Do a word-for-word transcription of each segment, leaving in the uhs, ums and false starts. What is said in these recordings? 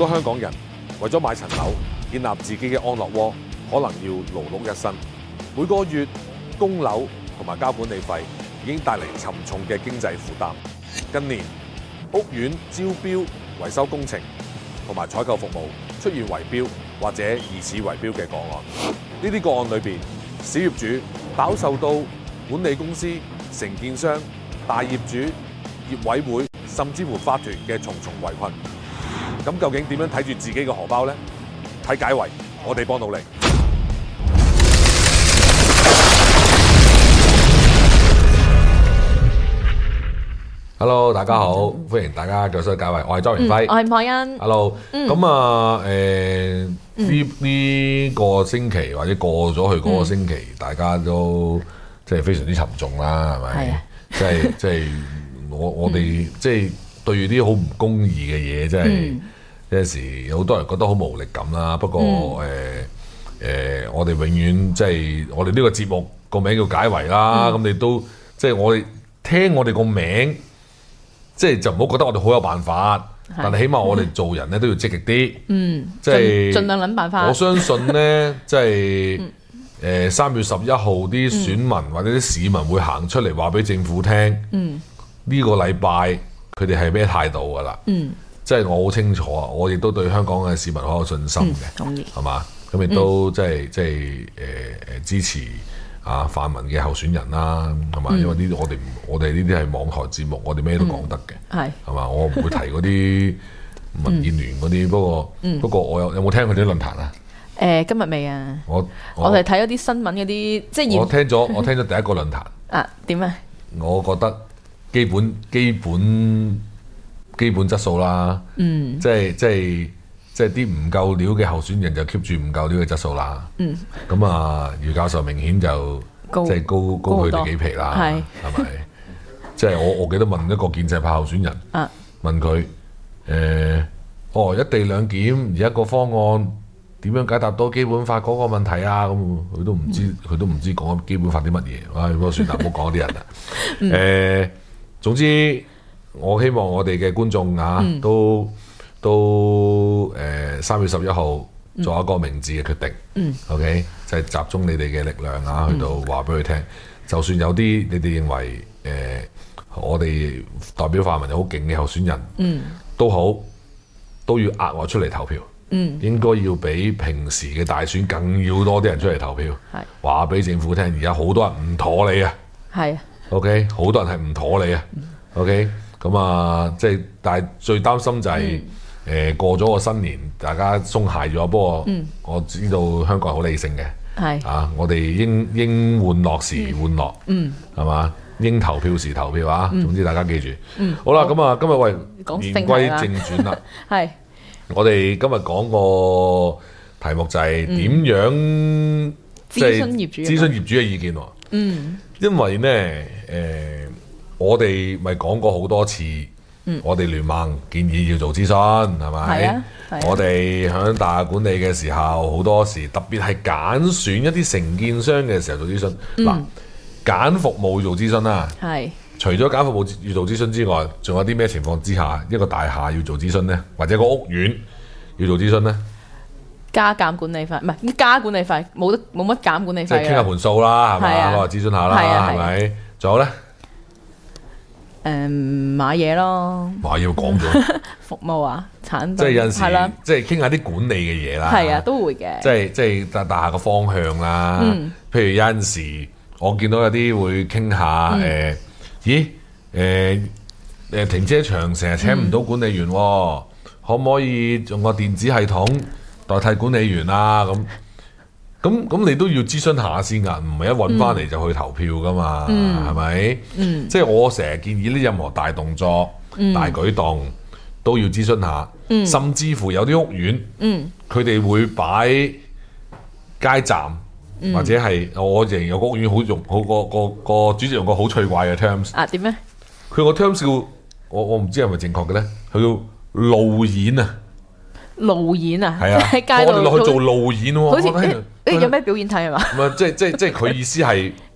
多香港人為咗買層樓，建立自己嘅安樂窩，可能要勞碌一生。每個月供樓同埋交管理費已經帶嚟沉重嘅經濟負擔。近年屋苑招標、維修工程同埋採購服務出現圍標或者疑似圍標嘅個案。呢啲個案裏邊，小業主飽受到管理公司、承建商、大業主、業委會甚至乎法團嘅重重圍困。咁究竟點樣睇住自己嘅荷包呢？睇解圍，我哋幫到你。Hello， 大家好，歡迎大家繼續收睇解圍，我係莊元輝， 我係吳凱欣。 Hello，咁啊誒呢呢個星期或者過咗去嗰個星期，嗯、大家都即係非常之沉重啦，係咪？即係即係我我哋即係對住啲好唔公義嘅嘢，即係、嗯、有陣時有好多人覺得好無力感啦。不過誒誒、嗯呃呃，我哋永遠即係我哋呢個節目個名叫解圍啦。咁、嗯、你都即係我哋聽我哋個名。即係就唔好覺得我哋好有辦法，但係起碼我哋做人咧都要積極啲。嗯，即係盡量諗辦法。 我相信咧，即係誒三月十一號啲選民、嗯、或者啲市民會行出嚟話俾政府聽。嗯，呢、這個禮拜佢哋係咩態度㗎啦？嗯，即係我好清楚啊！我亦都對香港嘅市民好有信心嘅。同意係嘛？咁亦都即係即係誒誒支持。啊，泛民嘅候選人啦，係嘛？因為呢啲我哋我哋呢啲係網台節目，我哋咩都講得嘅，係係嘛？我唔會提嗰啲民建聯嗰啲，不過、嗯、不過我有有冇聽佢啲論壇啊？ 誒、呃，今日未啊？我我哋睇咗啲新聞嗰啲，即係我聽咗我聽咗第一個論壇啊？點啊？ 我覺得基本基本基本質素啦，嗯，即係即係。即係啲唔夠料嘅候選人就 keep 住唔夠料嘅質素啦。嗯。咁啊，余教授明顯就高即係高高佢哋幾皮啦。係。係咪？即係我我記得問一個建制派候選人，啊、問佢誒、呃，哦一地兩檢而家個方案點樣解答到基本法嗰個問題啊？咁佢都唔知，佢、嗯、都唔知講基本法啲乜嘢。唉、哎，不過算啦，唔好講啲人啦。誒、嗯呃，總之我希望我哋嘅觀眾啊、嗯、都。都誒三月十一號做一個明智嘅決定、嗯、OK 就係集中你哋嘅力量啊，去到話俾佢聽。就算有啲你哋認為誒、呃、我哋代表泛民有好勁嘅候選人、嗯、都好，都要額外出嚟投票、嗯、應該要比平時嘅大選更要多啲人出嚟投票，話俾政府聽。而家好多人唔妥你啊，係 OK 好多人係唔妥你啊、嗯、OK 咁啊，即係但係最擔心就係、是。嗯誒、呃、過咗個新年，大家鬆懈咗。不過、嗯、我知道香港係好理性嘅，係啊，我哋應應玩樂時玩樂，嗯，係嘛？應投票時投票啊、嗯！總之大家記住。嗯，好啦，咁啊，今日喂言歸正傳啦，係我哋今日講個題目就係點樣、嗯、諮詢業主諮詢業主嘅意見喎。嗯，因為咧誒、呃，我哋咪講過好多次。嗯、我哋聯盟建議要做諮詢，係咪、啊啊？我哋響大廈管理嘅時候，好多時特別係揀選一啲承建商嘅時候做諮詢。嗱、嗯，揀服務做諮詢啦。係。除咗揀服務要做諮詢之外，仲有啲咩情況之下一個大廈要做諮詢呢？或者個屋苑要做諮詢呢？ 加減管理費，唔係加管理費，冇得冇乜減管理費。即係傾下盤數啦，係咪？攞嚟諮詢下啦，係咪？仲有呢？ 誒、嗯、買嘢咯， 買嘢講咗服務啊，產品即係有陣時，即係傾下啲管理嘅嘢啦。係啊， 都會嘅。 即係即係大大下個方向啦。嗯、譬如有陣時，我見到有啲會傾下誒、嗯呃，咦誒誒、呃、停車場成日請唔到管理員、嗯，可唔可以用個電子系統代替管理員啊？咁咁咁，你都要諮詢下先㗎，唔係一揾翻嚟就去投票㗎嘛，係、嗯、咪？嗯，即係我成日建議呢，任何大動作、嗯、大舉動都要諮詢下、嗯，甚至乎有啲屋苑，嗯，佢哋會擺街站，嗯、或者係我仍然有個屋苑好用，好個個個主席用個好趣怪嘅 terms 啊，點咧？ 佢個 terms 叫我我唔知係咪正確嘅咧，佢叫路演啊。 路演啊， 係啊， 喺街度我哋落去做路演喎。 好似誒、欸、有咩表演睇係嘛？ 唔係即係即係即係佢意思係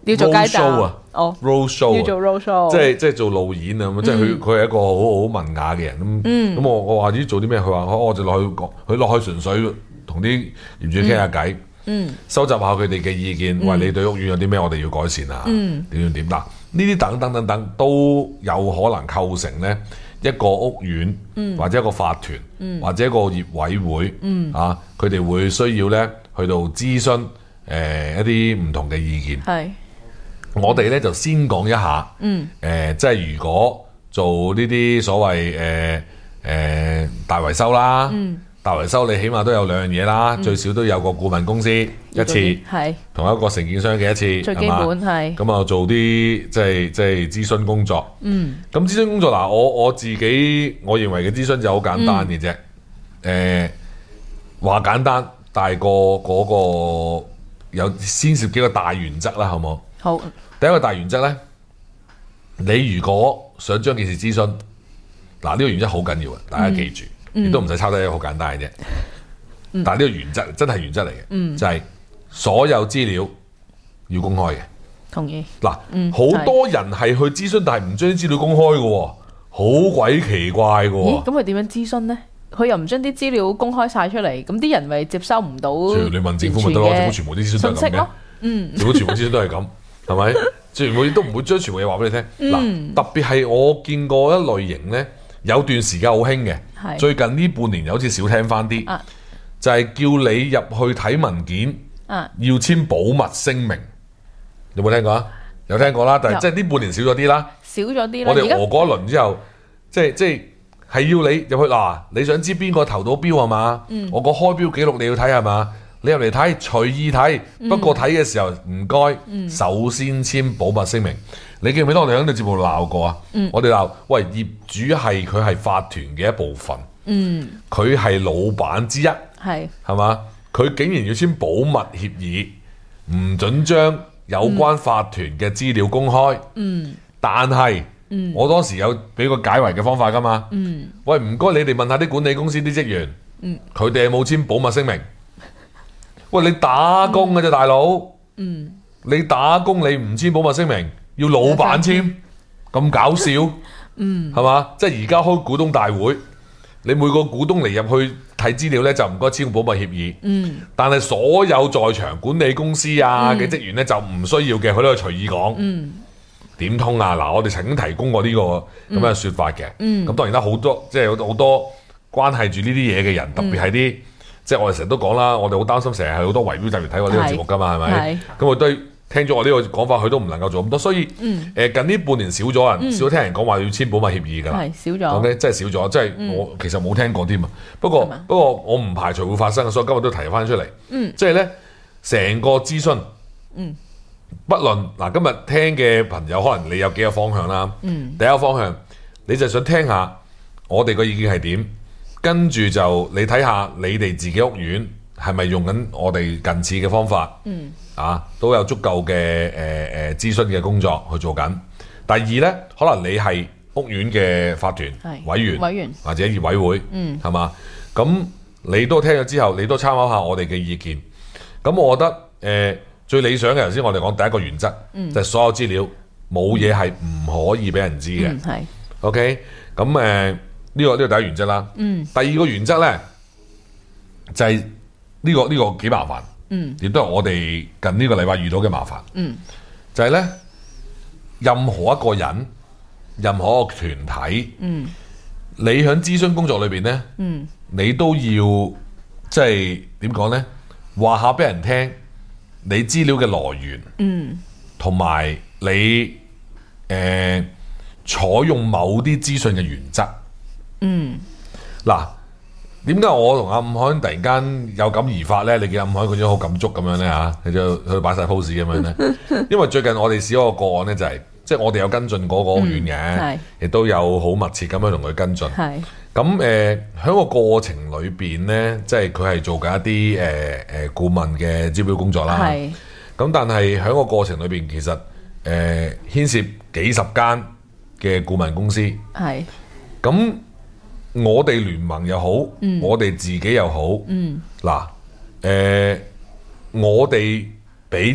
要做街站 road show 啊， 哦 road show 要做 road show， 即係即係做路演啊咁，即係佢佢係一個好好文雅嘅人咁。咁我我話咦做啲咩？佢話我就落去講，佢落去純粹同啲業主傾下偈，收集下佢哋嘅意見。喂，你對屋苑有啲咩我哋要改善啊？點點點嗱，呢啲等等等等都有可能構成咧一個屋苑或者一個法團或者一個業委會啊，佢哋會需要咧去到諮詢誒一啲唔同嘅意見。 係。 我哋咧就先講一下，誒、嗯呃，即係如果做呢啲所謂誒誒、呃呃、大維修啦，嗯、大維修你起碼都有兩樣嘢啦，嗯、最少都有個顧問公司一次，係同一個承建商嘅一次， 最基本係咁啊，做啲即係即係諮詢工作。嗯，咁諮詢工作嗱，我我自己我認為嘅諮詢就好簡單嘅啫，誒、嗯，話、呃、簡單，但係個嗰個有先涉幾個大原則啦，好冇？好。第一個大原則咧，你如果想將件事諮詢，嗱呢個原則好緊要啊，大家記住，亦都唔使抄低，好簡單嘅啫。嗯、但係呢個原則真係原則嚟嘅，嗯、就係所有資料要公開嘅。 同意。 嗱，好、嗯、多人係去諮詢，但係唔將啲資料公開嘅，好鬼奇怪嘅。 咦？咁佢點樣諮詢咧？佢又唔將啲資料公開晒出嚟，咁啲人咪接收唔到？ 你問政府咪得咯，政府全部啲資訊都係咁嘅。嗯，政府全部資訊都係咁。係咪？全部都唔會將全部嘢話俾你聽。嗱、嗯，特別係我見過一類型咧，有段時間好興嘅。是最近呢半年有好似少聽翻啲，啊、就係叫你入去睇文件，啊、要簽保密聲明。有冇聽過啊？有聽過啦，但係即係呢半年少咗啲啦。 少咗啲啦。 我哋餓過一輪之後，即係即係係要你入去嗱，你想知邊個投到標係嘛？嗯、我個開標記錄你要睇係嘛？你入嚟睇隨意睇，不過睇嘅時候唔該，嗯、首先簽保密聲明。你記唔記得我哋喺呢個節目鬧過啊？嗯、我哋鬧喂業主係佢係法團嘅一部分，佢係、嗯、老闆之一，係係嘛？佢竟然要簽保密協議，唔准將有關法團嘅資料公開。嗯、但係、嗯、我當時有俾個解圍嘅方法噶嘛？嗯、喂，唔該你哋問下啲管理公司啲職員，佢哋有冇簽保密聲明？喂，你打工嘅啫，大佬。嗯，你打工你唔簽保密聲明，要老闆簽，咁搞笑。嗯，係嘛？即係而家開股東大會，你每個股東嚟入去睇資料咧，就唔該簽保密協議。嗯，但係所有在場管理公司啊嘅職員咧就唔需要嘅，佢都可以隨意講。嗯，點通啊？嗱，我哋曾經提供過呢個咁嘅說法嘅。嗯，咁當然啦，好多即係好多關係住呢啲嘢嘅人，特別係啲。即係我哋成日都講啦，我哋好擔心，成日係好多圍標集團睇過呢個節目㗎嘛，係咪？咁我都聽咗我呢個講法，佢都唔能夠做咁多，所以誒、嗯呃、近呢半年少咗人，嗯、少聽人講話要簽保密協議㗎啦。係少咗。OK，真係少咗，即係、嗯、我其實冇聽過添啊。不過嗎不過我唔排除會發生，所以今日都提翻出嚟。嗯。即係咧，成個諮詢，嗯，不論嗱，今日聽嘅朋友，可能你有幾個方向啦。嗯。第一個方向，你就想聽下我哋個意見係點？跟住就你睇下你哋自己屋苑係咪用緊我哋近似嘅方法，嗯、啊都有足夠嘅誒誒諮詢嘅工作去做緊。第二呢，可能你係屋苑嘅法團委員，委員或者業委會，係嘛、嗯？咁你都聽咗之後，你都參考下我哋嘅意見。咁我覺得誒、呃、最理想嘅頭先我哋講第一個原則，嗯、就係所有資料冇嘢係唔可以俾人知嘅。係、嗯、OK，咁誒。呃呢、這個呢、這個第一原則啦，嗯、第二個原則咧就係、是、呢、這個呢、這個幾麻煩，亦、嗯、都係我哋近呢個禮拜遇到嘅麻煩，嗯、就係咧任何一個人、任何一個團體，嗯、你喺諮詢工作裏邊咧，嗯、你都要即係點講咧？話下俾人聽你資料嘅來源，同埋、嗯、你誒、呃、採用某啲資訊嘅原則。嗯，嗱，點解我同阿伍凱突然間有感而發咧？你見阿伍凱嗰種好感觸咁樣咧吓，你就去擺晒 pose 咁樣咧。因為最近我哋試咗個個案咧、就是，就係即係我哋有跟進嗰個屋苑嘅，亦、嗯、都有好密切咁樣同佢跟進。係咁誒，喺個過程裏邊咧，即係佢係做緊一啲誒誒顧問嘅招標工作啦。係咁是，但係喺個過程裏邊，其實誒牽、呃、涉幾十間嘅顧問公司。係咁。我哋聯盟又好，嗯、我哋自己又好，嗱、嗯，誒、呃，我哋俾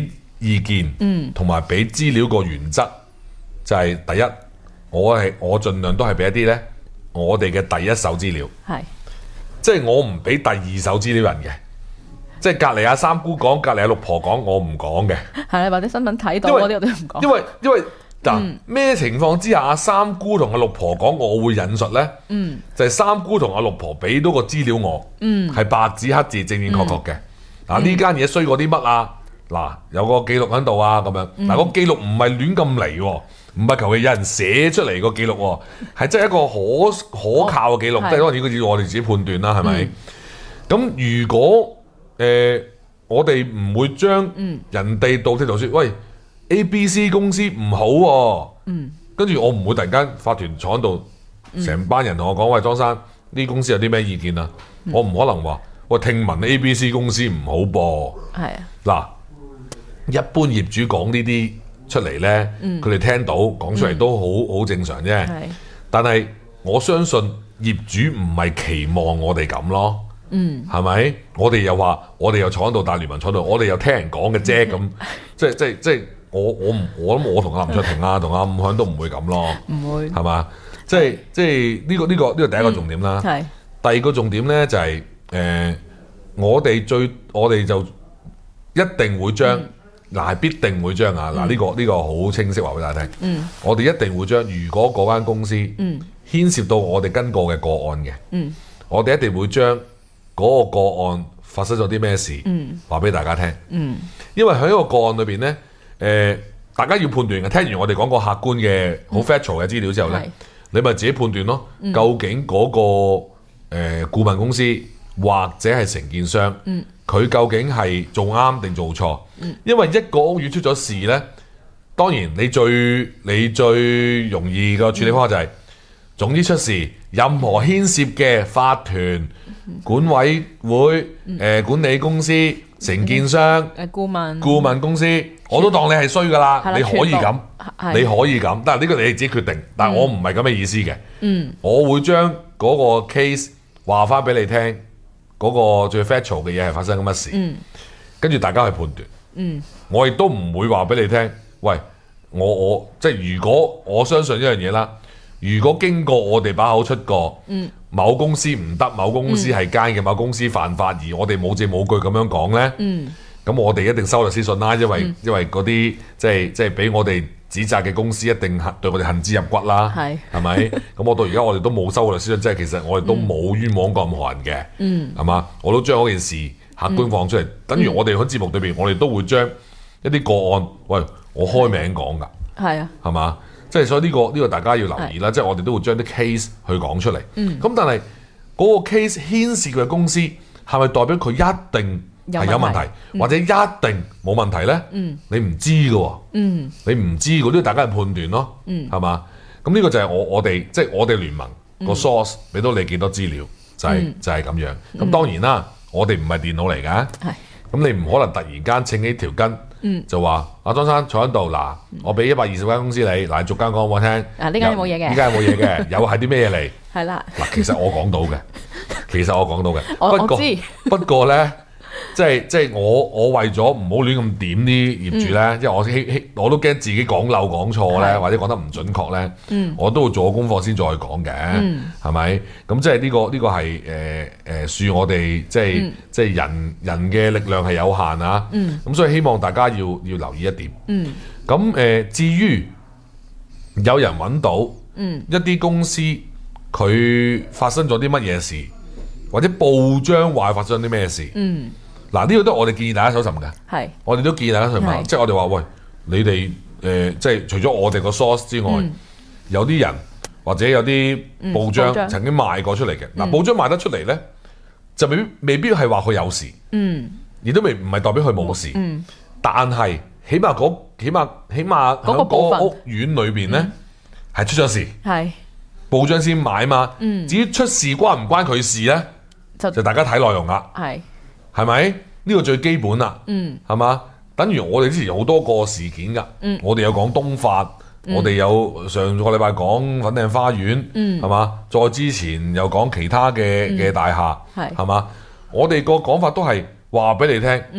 意見，同埋俾資料個原則就係、是、第一，我係我盡量都係俾一啲咧我哋嘅第一手資料，係即係我唔俾第二手資料人嘅，即係隔離阿三姑講，隔離阿六婆講，我唔講嘅，係或者新聞睇到嗰啲我都唔講， 因為因為嗱咩、嗯、情況之下阿三姑同阿六婆講我會引述咧？嗯，就係、是、三姑同阿六婆俾到個資料我，嗯，係白紙黑字正正確確嘅。嗱呢間嘢衰過啲乜啊？嗱有個記錄喺度啊，咁樣嗱、嗯個記錄唔係亂咁嚟喎，唔係求其有人寫出嚟個記錄喎，係真係一個可可靠嘅記錄，即係當然呢個要我哋自己判斷啦，係咪？咁、嗯、如果誒、呃、我哋唔會將人哋道聽途說，喂 A B C 公司唔好喎、啊，嗯，跟住我唔會突然間法團坐喺度，成、嗯、班人同我講，喂莊生呢公司有啲咩意見啊？嗯、我唔可能話喂聽聞 A B C 公司唔好噃，係啊，嗱。一般業主講呢啲出嚟呢，佢哋、嗯、聽到講出嚟都好好、嗯、正常啫。但係我相信業主唔係期望我哋咁咯，嗯，係咪？我哋又話我哋又坐喺度大聯盟坐喺度，我哋又聽人講嘅啫，咁、嗯、即係即係即係我我唔我諗我同阿林卓廷啊同阿伍響都唔會咁咯，唔會係嘛？即係即係呢、呢個呢、呢個呢、呢個第一個重點啦。係、嗯、第二個重點呢，就係、是、誒、呃、我哋最我哋就一定會將。嗯嗱係必定會將啊！嗱、嗯、呢、呢個呢、呢個好清晰話俾大家聽。嗯，我哋一定會將，如果嗰間公司牽涉到我哋跟過嘅個案嘅，嗯，我哋一定會將嗰個個案發生咗啲咩事，嗯，話俾大家聽。嗯，因為喺一個個案裏邊咧，誒、呃，大家要判斷嘅。聽完我哋講個客觀嘅好 factual 嘅資料之後咧，你咪自己判斷咯。嗯、究竟嗰、嗰個誒、呃、顧問公司或者係承建商，嗯。佢究竟係做啱定做錯？嗯、因為一個屋苑出咗事呢，當然你最你最容易嘅處理方法就係、是，嗯、總之出事，任何牽涉嘅法團、嗯、管委會、嗯呃、管理公司、承建商、誒顧問、顧問公司，我都當你係衰㗎啦，你可以咁，你可以咁，但係呢個你自己決定，但係我唔係咁嘅意思嘅，嗯、我會將嗰個 case 話翻俾你聽。嗰個最 factual 嘅嘢係發生緊乜事，嗯、跟住大家去判斷。嗯、我亦都唔會話俾你聽，喂，我我即係如果我相信一樣嘢啦，如果經過我哋把口出過，嗯、某公司唔得，某公司係奸嘅，某公司犯法，而我哋冇證冇據咁樣講呢，咁、嗯、我哋一定收律師信啦，因為、嗯、因為嗰啲即係即係俾我哋指責嘅公司一定對我哋恨之入骨啦，係咪？咁我到而家我哋都冇收過律師信，即係其實我哋都冇冤枉過任何人嘅，係、嗯、嘛？我都將嗰件事客觀放出嚟，嗯、等於我哋喺節目裏邊，我哋都會將一啲個案，喂，我開名講㗎，係啊，係嘛？即係所以呢、呢個呢、呢個大家要留意啦，即係我哋都會將啲 case 去講出嚟。咁、嗯、但係嗰個 case 牽涉嘅公司係咪代表佢一定係有問題，嗯、或者一定冇問題咧？嗯、你唔知㗎喎，嗯、你唔知嗰啲大家去判斷咯，係嘛、嗯？咁呢個就係我我哋即係我哋聯盟個 source 俾到你幾多資料，就係、是嗯、就係、是、咁樣。咁、嗯、當然啦，我哋唔係電腦嚟㗎，咁、嗯、你唔可能突然間稱起條筋，嗯、就話阿莊生坐喺度嗱，我俾一百二十間公司你，嗱你逐間講我聽。啊，呢間冇嘢嘅，呢間冇嘢嘅，有係啲咩嘢嚟？係啦。嗱，其實我講到嘅，其實我講到嘅， 我不過我知不過咧。即係即係我我為咗唔好亂咁點啲業主咧，嗯、因為我希希我都驚自己講漏講錯咧，是或者講得唔準確咧，嗯、我都會做個功課先再講嘅，係咪、嗯？咁即係呢、呢個呢、呢個係誒誒恕我哋即係、嗯、即係人人嘅力量係有限啊，咁、嗯、所以希望大家要要留意一點。咁誒、嗯呃、至於有人揾到、嗯、一啲公司佢發生咗啲乜嘢事，或者報章話發生啲咩事？嗯嗱，呢個都係我哋建議大家搜尋嘅，係我哋都建議大家搜尋，即係我哋話喂，你哋誒、呃、即係除咗我哋個 source 之外，嗯、有啲人或者有啲報章曾經賣過出嚟嘅。嗱、嗯，報章賣得出嚟咧，就未必未必係話佢有事，嗯，亦都未唔係代表佢冇事，嗯，但係起碼嗰起碼起碼喺嗰個屋苑裏邊咧係出咗事，係報章先買嘛，嗯，至於出事關唔關佢事咧，就就大家睇內容啦，係。係咪？呢、呢個最基本啦，嗯，係嘛？等於我哋之前有好多個事件㗎，嗯，我哋有講東發，嗯、我哋有上個禮拜講粉嶺花園，嗯，係嘛？再之前又講其他嘅嘅大廈，係、嗯，係嘛？我哋個講法都係話俾你聽，嗯，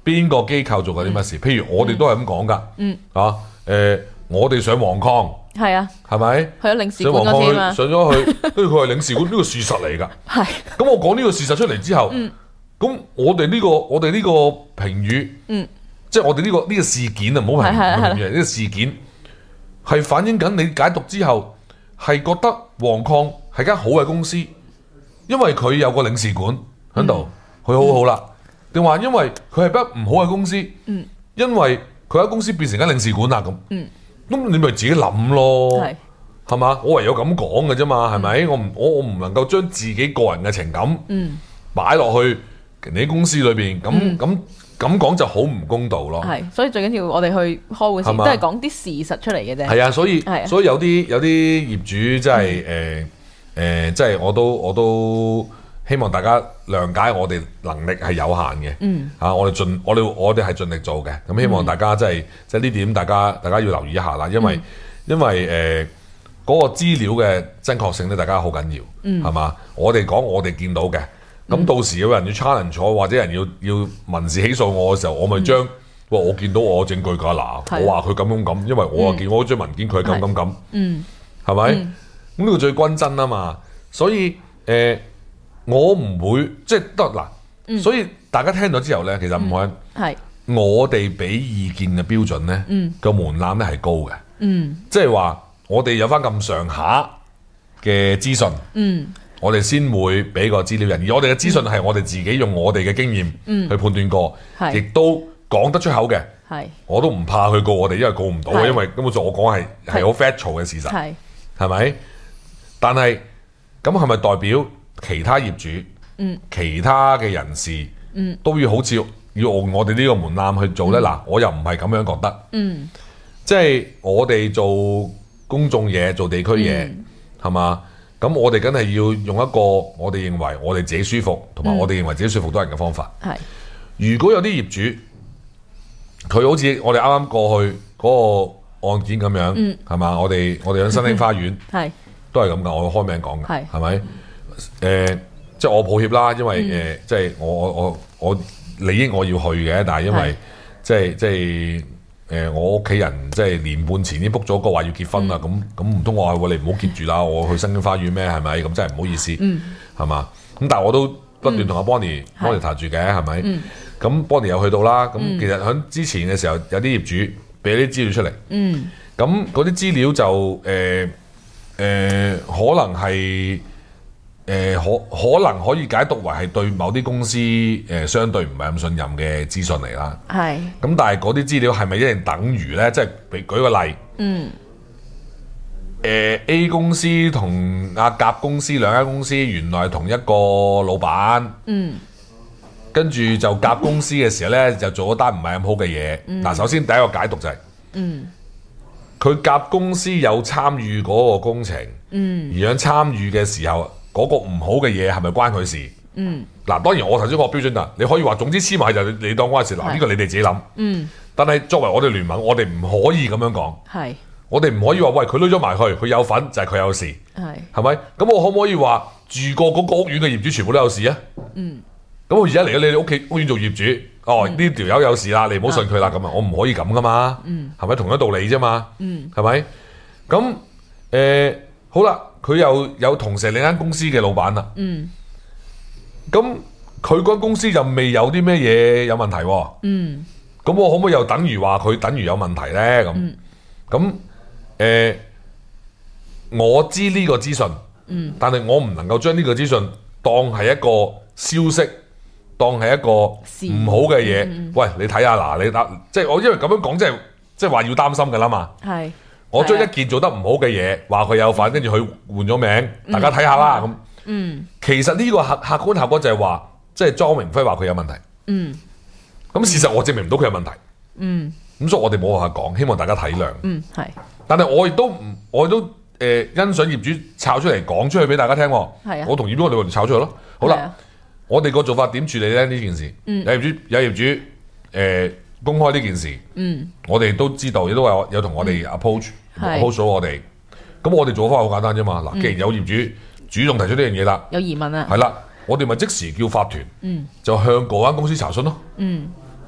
邊個機構做緊啲乜事？譬如我哋都係咁講㗎。嗯。啊，誒，我哋上黃礦。 係啊。係咪？ 去咗領事館嗰次嘛。 上咗去，跟住佢係領事館，呢個事實嚟㗎。係。咁我講呢個事實出嚟之後，咁我哋呢個我哋呢個評語，嗯，即係我哋呢個呢個事件啊，唔好評語呢個事件係反映緊你解讀之後係覺得黃礦係間好嘅公司，因為佢有個領事館喺度，佢好好啦。定話因為佢係不唔好嘅公司，嗯，因為佢間公司變成間領事館啦咁，嗯，咁你咪自己諗咯，係係嘛？我唯有咁講嘅啫嘛，係咪？我唔我我唔能夠將自己個人嘅情感，嗯，擺落去你啲公司裏邊，咁咁咁講就好唔公道咯。係，所以最緊要我哋去開會時都係講啲事實出嚟嘅啫。係啊，所以所以有啲有啲業主真係誒誒，即係我都我都。希望大家諒解我哋能力係有限嘅，嗯，啊，我哋盡我哋我哋係盡力做嘅，咁希望大家即係即係呢點，大家大家要留意一下啦，因為、嗯、因為誒嗰、呃那個資料嘅真確性咧，大家好緊要，嗯，係嘛？我哋講我哋見到嘅，咁、嗯、到時有人要 challenge 我，或者人要要民事起訴我嘅時候，我咪將，哇、嗯！我見到我證據㗎嗱，我話佢咁樣咁，因為我見我張文件佢係咁咁咁，嗯，係咪？咁呢、嗯、個最均真啊嘛，所以誒。呃我唔會即係得嗱，嗯、所以大家聽到之後咧，其實唔可係我哋俾意見嘅標準咧，個、嗯、門檻咧係高嘅，嗯、即係話我哋有翻咁上下嘅資訊，嗯、我哋先會俾個資料人，而我哋嘅資訊係我哋自己用我哋嘅經驗去判斷過，亦、嗯、都講得出口嘅，是我都唔怕去告我哋，因為告唔到嘅，是因為根本上我講係係好 factual 嘅事實，係咪是？但係咁係咪代表？其他業主、嗯、其他嘅人士、嗯、都要好似要用我哋呢個門檻去做呢？嗱、嗯，我又唔係咁樣覺得，嗯、即係我哋做公眾嘢、做地區嘢，係嘛、嗯？咁我哋梗係要用一個我哋認為我哋自己舒服，同埋我哋認為自己說服多人嘅方法。係、嗯，如果有啲業主，佢好似我哋啱啱過去嗰個案件咁樣，係嘛、嗯？我哋我哋喺新興花園，係、嗯、都係咁噶，我開名講嘅，係咪？誒、呃，即係我抱歉啦，因為誒、嗯呃，即係我我我我理應我要去嘅，但係因為是即係即係誒、呃，我屋企人即係年半前已經 book 咗個話要結婚啦，咁咁唔通我話你唔好結住啦，我去新興花園咩？係咪？咁真係唔好意思，係嘛、嗯？咁但係我都不斷同阿 Bonnie Bonnie 談住嘅，係咪？咁、嗯、Bonnie 又去到啦，咁其實喺之前嘅時候有啲業主俾啲資料出嚟，咁嗰啲資料就誒誒、呃呃、可能係。誒、呃、可可能可以解讀為係對某啲公司誒、呃、相對唔係咁信任嘅資訊嚟啦。係。咁但係嗰啲資料係咪一定等於咧？即係俾舉個例。嗯。誒、呃、A 公司同阿甲公司兩間公司原來係同一個老闆。嗯。跟住就甲公司嘅時候咧，就做咗單唔係咁好嘅嘢。嗱、嗯，首先第一個解讀就係、是。嗯。佢甲公司有參與嗰個工程。嗯。而喺參與嘅時候。嗰個唔好嘅嘢係咪關佢事？嗯，嗱，當然我頭先個標準啊，你可以話總之黐埋就你當關事，嗱呢個你哋自己諗。嗯，但係作為我哋聯盟，我哋唔可以咁樣講。係是，我哋唔可以話喂佢攞咗埋去，佢有份就係佢有事。係是，係咪？咁我可唔可以話住過嗰個屋苑嘅業主全部都有事啊？嗯，咁我而家嚟咗你哋屋企屋苑做業主，哦呢條友有事啦，你唔好信佢啦，咁啊，我唔可以咁噶嘛。嗯，係咪同一道理啫嘛？嗯，係咪？咁誒、呃、好啦。佢又有同時另一間公司嘅老闆啦，嗯，咁佢嗰間公司又未有啲咩嘢有問題喎，嗯，咁我可唔可以又等於話佢等於有問題咧？咁，咁誒、呃，我知呢個資訊，嗯，但係我唔能夠將呢個資訊當係一個消息，當係一個唔好嘅嘢。嗯嗯、喂，你睇下嗱，你得即係我因為咁樣講，即係即係話要擔心㗎啦嘛，係。我將一件做得唔好嘅嘢，話佢有份，跟住佢換咗名，大家睇下啦咁。嗯，其實呢個客客觀效果就係話，即係莊榮輝話佢有問題。嗯，咁事實我證明唔到佢有問題。嗯，咁所以我哋冇辦法講，希望大家體諒。嗯，係。但係我亦都唔，我亦都誒、呃、欣賞業主抄出嚟講出去俾大家聽。係啊，我同業主我哋抄出嚟咯。好啦，啊、我哋個做法點處理咧？呢件事，嗯、有業主有業主誒、呃、公開呢件事。嗯，我哋都知道，亦都有有同我哋 approach。approach 咗我哋，咁我哋做法好簡單啫嘛。嗱、嗯，既然有業主主動提出呢樣嘢啦，有疑問啊，係啦，我哋咪即時叫法團，嗯，就向嗰間公司查詢咯。嗯，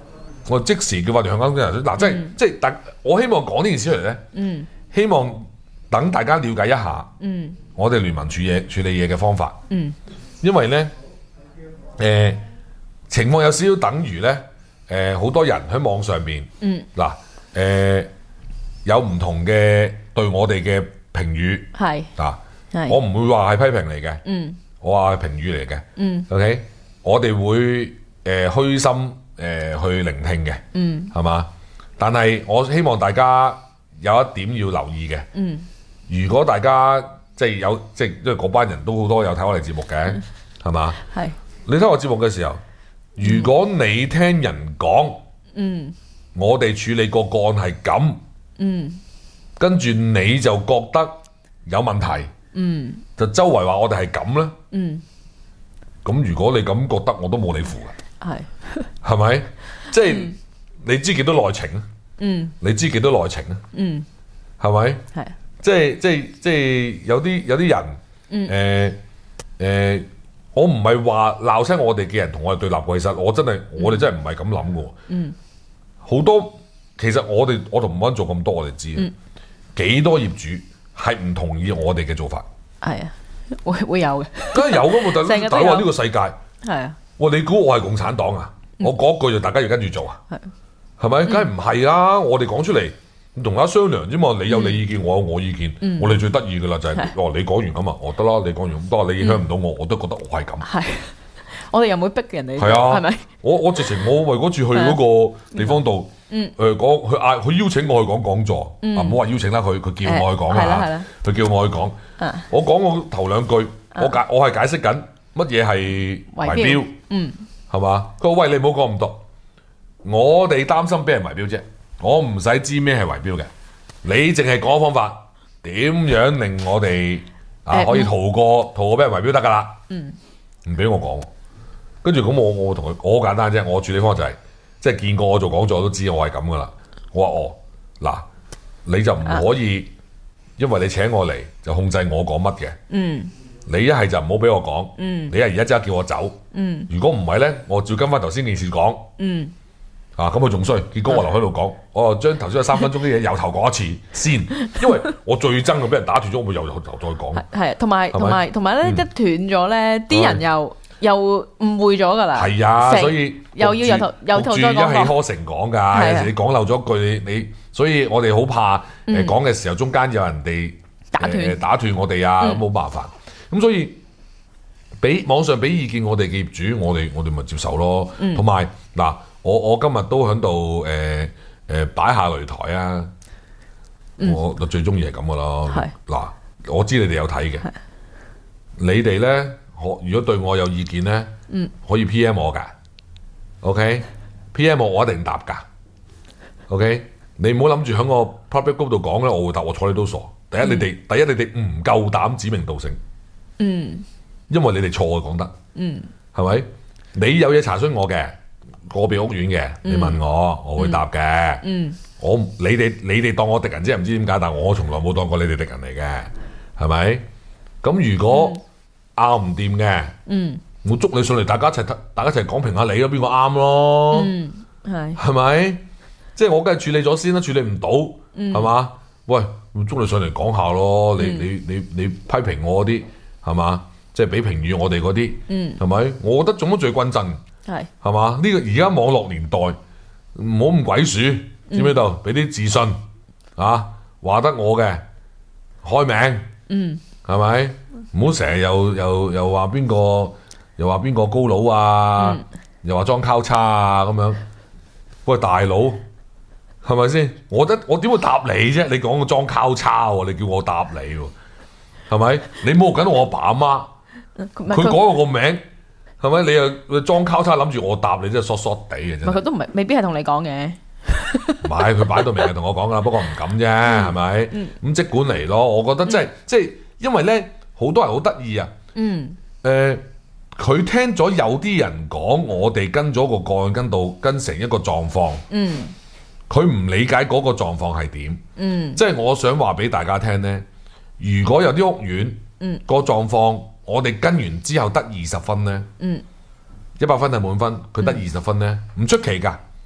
我即時叫法團向監管人嗱，即係、嗯、即係，但我希望講呢件事出嚟咧，嗯，希望等大家了解一下，嗯，我哋聯盟處嘢處理嘢嘅方法，嗯，因為咧，誒、呃、情況有少少等於咧，誒、呃、好多人喺網上邊，嗯，嗱，誒、呃、有唔同嘅對我哋嘅評語，係嗱，係我唔會話係批評嚟嘅，嗯，我話係評語嚟嘅，嗯 ，OK， 我哋會誒、呃、虛心。誒、呃、去聆聽嘅，嗯，係嘛？但係我希望大家有一點要留意嘅，嗯，如果大家即係有即係因為嗰班人都好多有睇我哋節目嘅，係、嗯、嘛？係你睇我節目嘅時候，如果你聽人講，嗯，我哋處理個個案係咁，嗯，跟住你就覺得有問題，嗯，就周圍話我哋係咁咧，嗯，咁如果你咁覺得，我都冇你符嘅。係，係咪？即係、嗯、你知幾多內情啊？嗯，你知幾多內情啊？嗯，係咪？係，即係即係即係有啲有啲人，誒、嗯、誒、呃呃，我唔係話鬧聲我哋嘅人同我哋對立過，其實我真係、嗯、我哋真係唔係咁諗嘅。嗯，好多其實我哋我同吳安做咁多，我哋知，幾、嗯、多業主係唔同意我哋嘅做法。係啊，會會有嘅，梗係有噶嘛？但係話呢個世界係啊。哇！你估我係共產黨啊？嗯、我講句就大家要跟住做啊？係，係咪？梗係唔係啊！我哋講出嚟同大家商量啫嘛。你有你意見，嗯、我有我意見。嗯、我哋最得意噶啦就係、是，哦，你講完咁啊，我得啦。你講完咁多，你影響唔到我，我都覺得我係咁。係，我哋又唔會逼人哋。係啊，係咪？我我直情我為嗰次去嗰個地方度，誒講佢嗌佢邀請我去講講座，嗯、啊唔好話邀請啦，佢佢叫我去講啊，佢叫我去講。我講我頭兩句，我解我係解釋緊。乜嘢係圍標？嗯，係嘛？佢話喂，你唔好講咁多，我哋擔心俾人圍標啫，我唔使知咩係圍標嘅，你淨係講方法，點樣令我哋啊可以逃過、嗯、逃過俾人圍標得噶啦？嗯，唔俾我講，跟住咁我我同佢我好簡單啫，我處理方法就係、是、即係見過我做講座都知我係咁噶啦。我話哦嗱，你就唔可以、啊、因為你請我嚟就控制我講乜嘅。嗯。你一係就唔好俾我講，嗯、你係而家即刻叫我走。嗯、如果唔係咧，我照跟翻頭先件事講。嗯、啊，咁佢仲衰，結果我留喺度講，我將頭先有三分鐘啲嘢由頭講一次先，因為我最憎佢俾人打斷咗，我會由頭再講。係，同埋同埋同埋咧，一斷咗咧，啲人又又誤會咗噶啦。係啊，所以又要由頭由頭再講。住一氣呵成講㗎，有時你講漏咗句，你你，所以我哋好怕誒講嘅時候中間有人哋打斷打斷我哋啊，咁好麻煩。咁所以俾網上俾意見我哋嘅業主，我哋我哋咪接受咯。同埋嗱，我我今日都喺度誒誒擺下擂台啊！嗯、我最中意係咁噶咯。嗱，我知你哋有睇嘅，你哋咧可如果對我有意見咧，嗯、可以 P M 我噶。OK，P M 我我一定答噶。OK， 你唔好諗住喺我 public group 度講咧，我會答，我睬你都傻。第一，嗯、你哋第一你哋唔夠膽指名道姓。嗯，因為你哋錯啊，講得，嗯，係咪？你有嘢查詢我嘅個別屋苑嘅，你問我，我會答嘅。嗯，我你哋你哋當我敵人啫，唔知點解，但係我從來冇當過你哋敵人嚟嘅，係咪？咁如果拗唔掂嘅，嗯，我捉你上嚟，大家一齊大家一齊講評下你咯，邊個啱咯？嗯，係，係咪？即係我梗係處理咗先啦，處理唔到，係嘛？喂，捉你上嚟講下咯，你你你你批評我嗰啲。係嘛？即係俾評語我哋嗰啲，係咪、嗯？我覺得做乜最均真？係係嘛？呢、這個而家網絡年代，唔好咁鬼鼠，知唔知道？俾啲自信啊，話得我嘅開名，嗯，係咪？唔好成日又又又話邊個，又話邊個高佬啊，嗯、又話裝交叉啊咁樣。喂，大佬，係咪先？我覺得我點會答你啫？你講個裝交叉喎，你叫我答你喎。係咪？你摸緊我阿爸阿媽，佢講我個名，係咪？你又裝交叉諗住我答你，真係疏疏地嘅啫。佢都唔係，未必係同你講嘅。唔係，佢擺到明係同我講噶啦，不過唔敢啫，係咪？咁、嗯、即管嚟咯。我覺得即係即係，因為咧好多人好得意啊。嗯。誒、呃，佢聽咗有啲人講，我哋跟咗個個案跟到跟成一個狀況。嗯。佢唔理解嗰個狀況係點。嗯。即係我想話俾大家聽咧。如果有啲屋苑、嗯、個狀況，我哋跟完之後得二十分呢，一百、嗯、分係滿分，佢得二十分呢，唔出奇噶。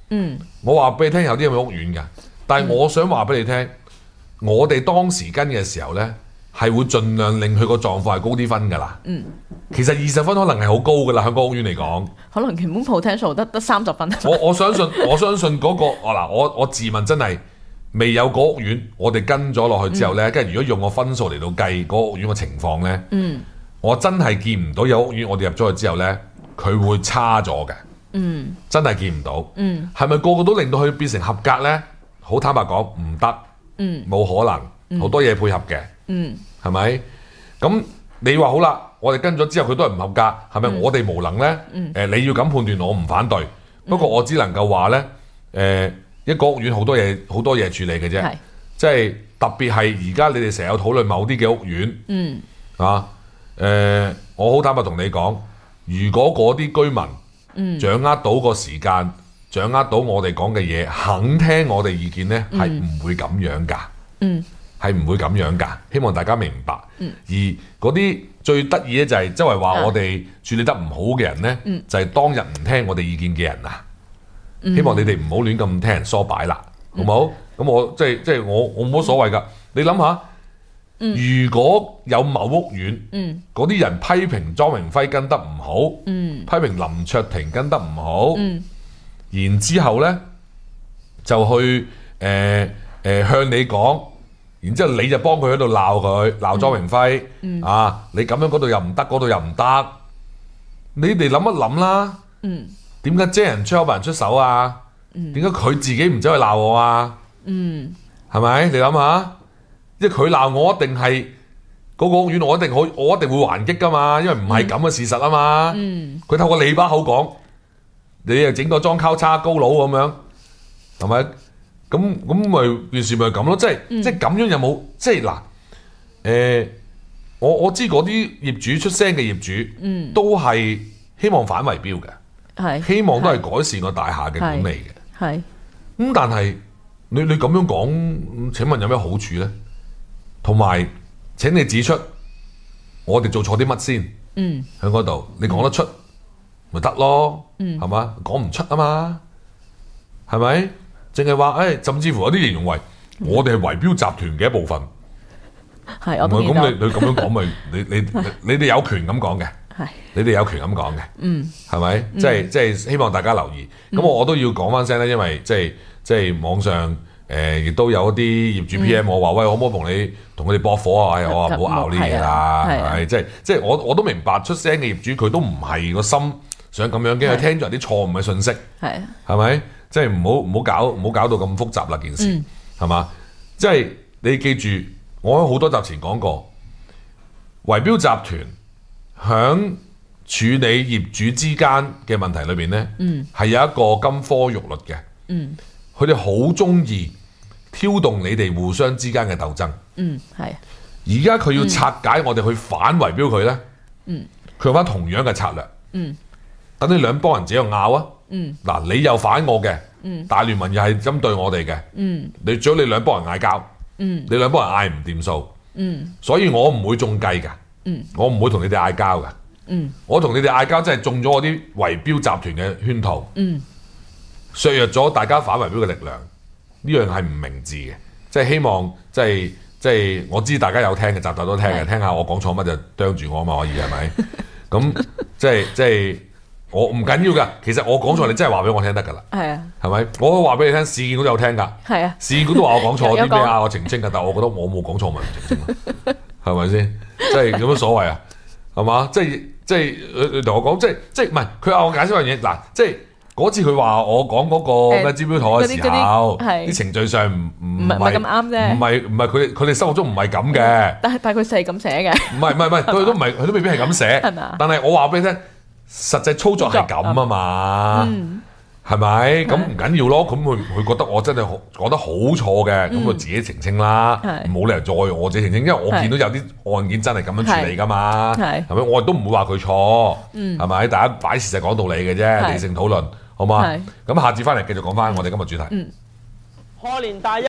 嗯， 我話俾你聽有啲咁嘅屋苑㗎，但係我想話俾你聽，嗯、我哋當時跟嘅時候咧，係會盡量令佢個狀況係高啲分㗎啦。嗯，其實二十分可能係好高㗎啦，喺個屋苑嚟講。可能原本 potential 得得三十分。 我我相信我相信嗰、嗰個我嗱我我自問真係未有個屋苑，我哋跟咗落去之後咧，跟住、嗯、如果用個分數嚟到計嗰個屋苑嘅情況咧，嗯，我真係見唔到有屋苑我哋入咗去之後咧，佢會差咗嘅。嗯，真係見唔到。嗯，係咪個個都令到佢變成合格咧？好坦白講，唔得。嗯，冇可能，好多嘢配合嘅。嗯，係咪？咁你話好啦，我哋跟咗之後佢都係唔合格，係咪、嗯、我哋無能咧？嗯，誒、呃，你要咁判斷，我唔反對。嗯、不過我只能夠話咧，誒、呃，一個屋苑好多嘢，好多嘢處理嘅啫。係，即係特別係而家你哋成日有討論某啲嘅屋苑。嗯，啊，誒、呃，我好坦白同你講，如果嗰啲居民，嗯、掌握到個時間，掌握到我哋講嘅嘢，肯聽我哋意見呢，係唔、嗯、會咁樣噶，係唔、嗯、會咁樣噶。希望大家明白。嗯、而嗰啲最得意咧就係周圍話我哋處理得唔好嘅人呢，嗯、就係當日唔聽我哋意見嘅人啊。嗯、希望你哋唔好亂咁聽人唆擺啦，好唔好？咁、嗯、我即係即係我我冇所謂噶。你諗下。嗯、如果有某屋苑，嗰啲、嗯、人批評莊榮輝跟得唔好，嗯、批評林卓廷跟得唔好，嗯、然之後呢就去誒誒、呃呃、向你講，然之後你就幫佢喺度鬧佢，鬧莊榮輝，嗯、啊，你咁樣嗰度又唔得，嗰度又唔得，你哋諗一諗啦，點解遮人出口，白人出手啊？點解佢自己唔走去鬧我啊？嗯，係咪？你諗下。即係佢鬧我，一定係嗰個屋苑，我一定好，我一定會還擊噶嘛，因為唔係咁嘅事實啊嘛。佢、嗯、透過你把口講，你又整個裝交叉高佬咁樣，係咪？咁咁咪件事咪咁咯？即係、嗯、即係咁樣有冇？即係嗱，誒、呃，我我知嗰啲業主出聲嘅業主，嗯、都係希望反圍標嘅，係希望都係改善個大廈嘅管理嘅，係。咁但係你你咁樣講，請問有咩好處咧？同埋，請你指出我哋做錯啲乜先？嗯，喺嗰度你講得出咪得咯？嗯，係嘛？講唔出啊嘛，係咪？淨係話誒，甚至乎有啲形容為我哋係圍標集團嘅一部分。係、嗯，我都見到。咁你你咁樣講咪？你你你哋有權咁講嘅。係，你哋有權咁講嘅。嗯，係咪？即係即係希望大家留意。咁、嗯、我我都要講翻聲咧，因為即係即係網上。誒，亦、呃、都有一啲業主 P M 我話、嗯、喂，可唔可以同你同佢哋駁火啊？我話唔好拗呢嘢啦，係即係即係我我都明白出聲嘅業主佢都唔係個心想咁樣，驚佢聽咗啲錯誤嘅信息，係係咪？即係唔好唔好搞唔好搞到咁複雜啦件事，係嘛、嗯？即係你記住，我喺好多集前講過，圍標集團響處理業主之間嘅問題裏邊咧，係、嗯、有一個金科玉律嘅，佢哋好中意挑動你哋互相之間嘅鬥爭，嗯，係。而家佢要拆解我哋去反圍標佢咧，嗯，佢用翻同樣嘅策略，嗯，等你兩幫人自己去拗啊，嗯，嗱，你又反我嘅，嗯，大聯盟又係針對我哋嘅，嗯，你最好你兩幫人嗌交，嗯，你兩幫人嗌唔掂數，嗯，所以我唔會中計噶，嗯，我唔會同你哋嗌交噶，嗯，我同你哋嗌交真係中咗我啲圍標集團嘅圈套，嗯，削弱咗大家反圍標嘅力量。呢樣係唔明智嘅，即係希望，即係即係我知大家有聽嘅，集集都聽嘅，聽下我講錯乜就啄住我嘛，可以係咪？咁即係即係我唔緊要噶，其實我講錯，你真係話俾我聽得噶啦，係啊，係咪？我話俾你聽，市建局都有聽噶，係啊，市建局都話我講錯啲咩啊，我澄清噶，但係我覺得我冇講錯咪唔澄清咯，係咪先？即係有乜所謂啊？係嘛？即係即係你同我講，即係即係唔係？佢話我解釋樣嘢嗱，即係。嗰次佢話我講嗰個咩招標妥嘅時候，啲程序上唔唔係咁啱啫，唔係唔係佢哋佢哋心目中唔係咁嘅。但係但係佢係咁寫嘅。唔係唔係唔係，佢都唔係佢都未必係咁寫。係嘛？但係我話俾你聽，實際操作係咁啊嘛。嗯。係咪？咁唔緊要咯。咁佢佢覺得我真係講得好錯嘅，咁佢自己澄清啦。冇理由再我自己澄清，因為我見到有啲案件真係咁樣處理㗎嘛。係。係咪？我亦都唔會話佢錯。嗯。係咪？大家擺事實講道理嘅啫，理性討論。好嘛？咁下次翻嚟繼續講翻我哋今日主題。嗯，賀年大一。